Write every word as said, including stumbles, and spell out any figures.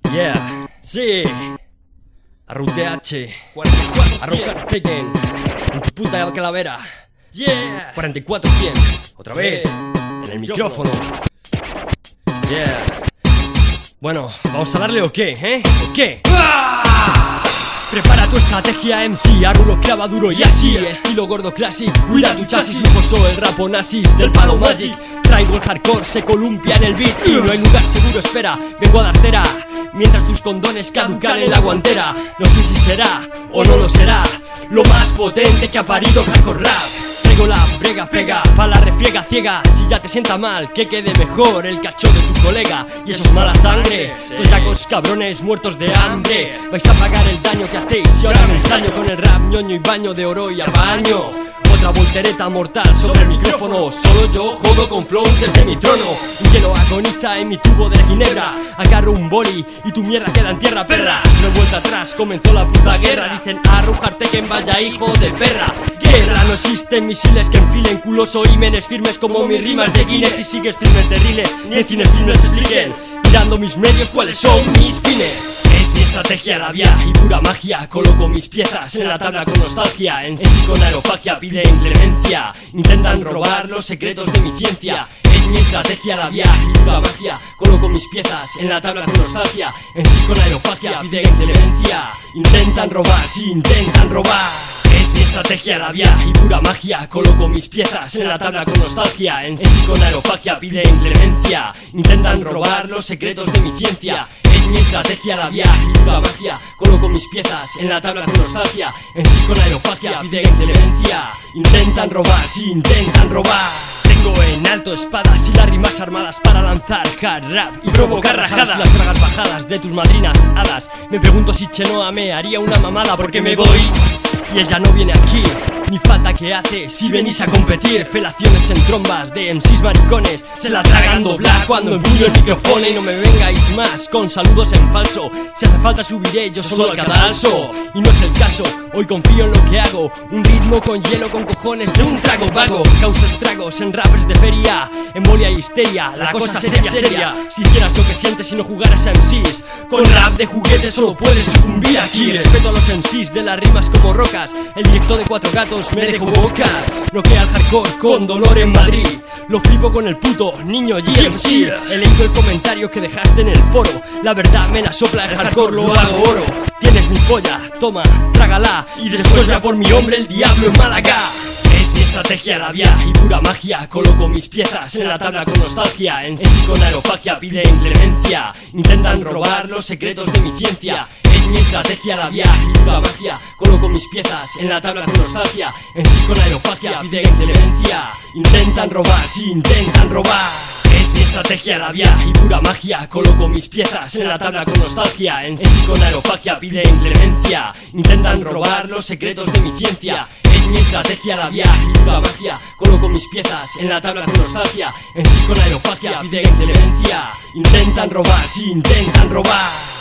Yeah, sí. Arrute H, Arrojar Tekken, en tu puta calavera. Yeah, cuarenta y cuatro cien, otra vez, en el micrófono. Yeah. Bueno, ¿vamos a darle o qué, eh? ¿O qué? ¡Ah! Prepara tu estrategia M C, arrulo clava duro y así. Estilo gordo classic, cuida tu chasis. Lujoso el rapo nazis del palo magic. Traigo el hardcore, se columpia en el beat y no hay lugar seguro, espera, vengo a dar cera. Mientras tus condones caducan en la guantera. No sé si será o no lo será lo más potente que ha parido hardcore rap. Traigo la brega pega, pa' la refriega ciega. Si ya te sienta mal, que quede mejor el cacho de tu colega. Y eso es mala sangre, toyacos cabrones muertos de hambre. Vais a pagar el daño que hacéis y ahora me ensaño con el rap ñoño y baño de oro y apaño. Otra voltereta mortal sobre el micrófono. Solo yo jodo con flows desde mi trono. Un hielo agoniza en mi tubo de ginebra. Agarro un boli y tu mierda queda en tierra, perra. No he vuelta atrás, comenzó la puta guerra. Dicen Arrojar Tekken, vaya hijo de perra. Guerra, no existen misiles que enfilen culos o ímenes firmes como mis rimas de Guinness. Si sigues firmes de rine, ni en cines filmes expliquen mirando mis medios cuáles son mis fines. Es mi estrategia labia y pura magia. Coloco mis piezas en la tabla con nostalgia. En sí con aerofagia piden clemencia. Intentan robar los secretos de mi ciencia. Es mi estrategia labia y pura magia. Coloco mis piezas en la tabla con nostalgia. En sí con aerofagia piden clemencia. Intentan robar, sí, intentan robar. Es mi estrategia labia y pura magia. Coloco mis piezas en la tabla con nostalgia. En sí con aerofagia piden clemencia. Intentan robar los secretos de mi ciencia. Es mi estrategia labia y pura magia. Coloco mis piezas en la tabla con nostalgia. En sí con aerofagia piden clemencia. Intentan robar, sí, intentan robar. Tengo en alto espadas y las rimas armadas para lanzar hard rap y provocar rajadas. Las tragas bajadas de tus madrinas hadas. Me pregunto si Chenoa me haría una mamada porque me voy y ella no viene aquí. Ni falta que hace si venís a competir. Felaciones en trombas de M Cs maricones. Se la tragan doblar cuando empuño el micrófono. Y no me vengáis más con saludos en falso. Si hace falta subiré yo solo al cadalso. Y no es el caso, hoy confío en lo que hago. Un ritmo con hielo con cojones de un trago vago. Causa estragos en rappers de feria. Embolia y histeria, la, la cosa sería seria. Si hicieras lo que sientes y no jugaras a M Cs. Con rap de juguete solo puedes sucumbir aquí. Respeto a los M Cs de las rimas como rocas. El directo de cuatro gatos me dejo bocas. No queda el hardcore con dolor en Madrid. Lo flipo con el puto niño G M C. He leído el comentario que dejaste en el foro. La verdad me la sopla, el hardcore lo hago oro. Tienes mi polla, toma, trágala. Y después ya por mi hombre el diablo en Málaga. Es mi estrategia labia y pura magia. Coloco mis piezas en la tabla con nostalgia. En sí con aerofagia piden clemencia. Intentan robar los secretos de mi ciencia. Es mi estrategia labia y pura magia. Coloco mis piezas en la tabla con nostalgia. En sí con aerofagia piden clemencia. Intentan robar, sí, intentan robar. Es mi estrategia labia y pura magia. Coloco mis piezas en la tabla con nostalgia. En sí con aerofagia piden clemencia. Intentan robar los secretos de mi ciencia. Es mi estrategia labia y pura magia. Coloco mis piezas en la tabla con nostalgia. En sí con aerofagia piden clemencia. Intentan robar, sí, intentan robar.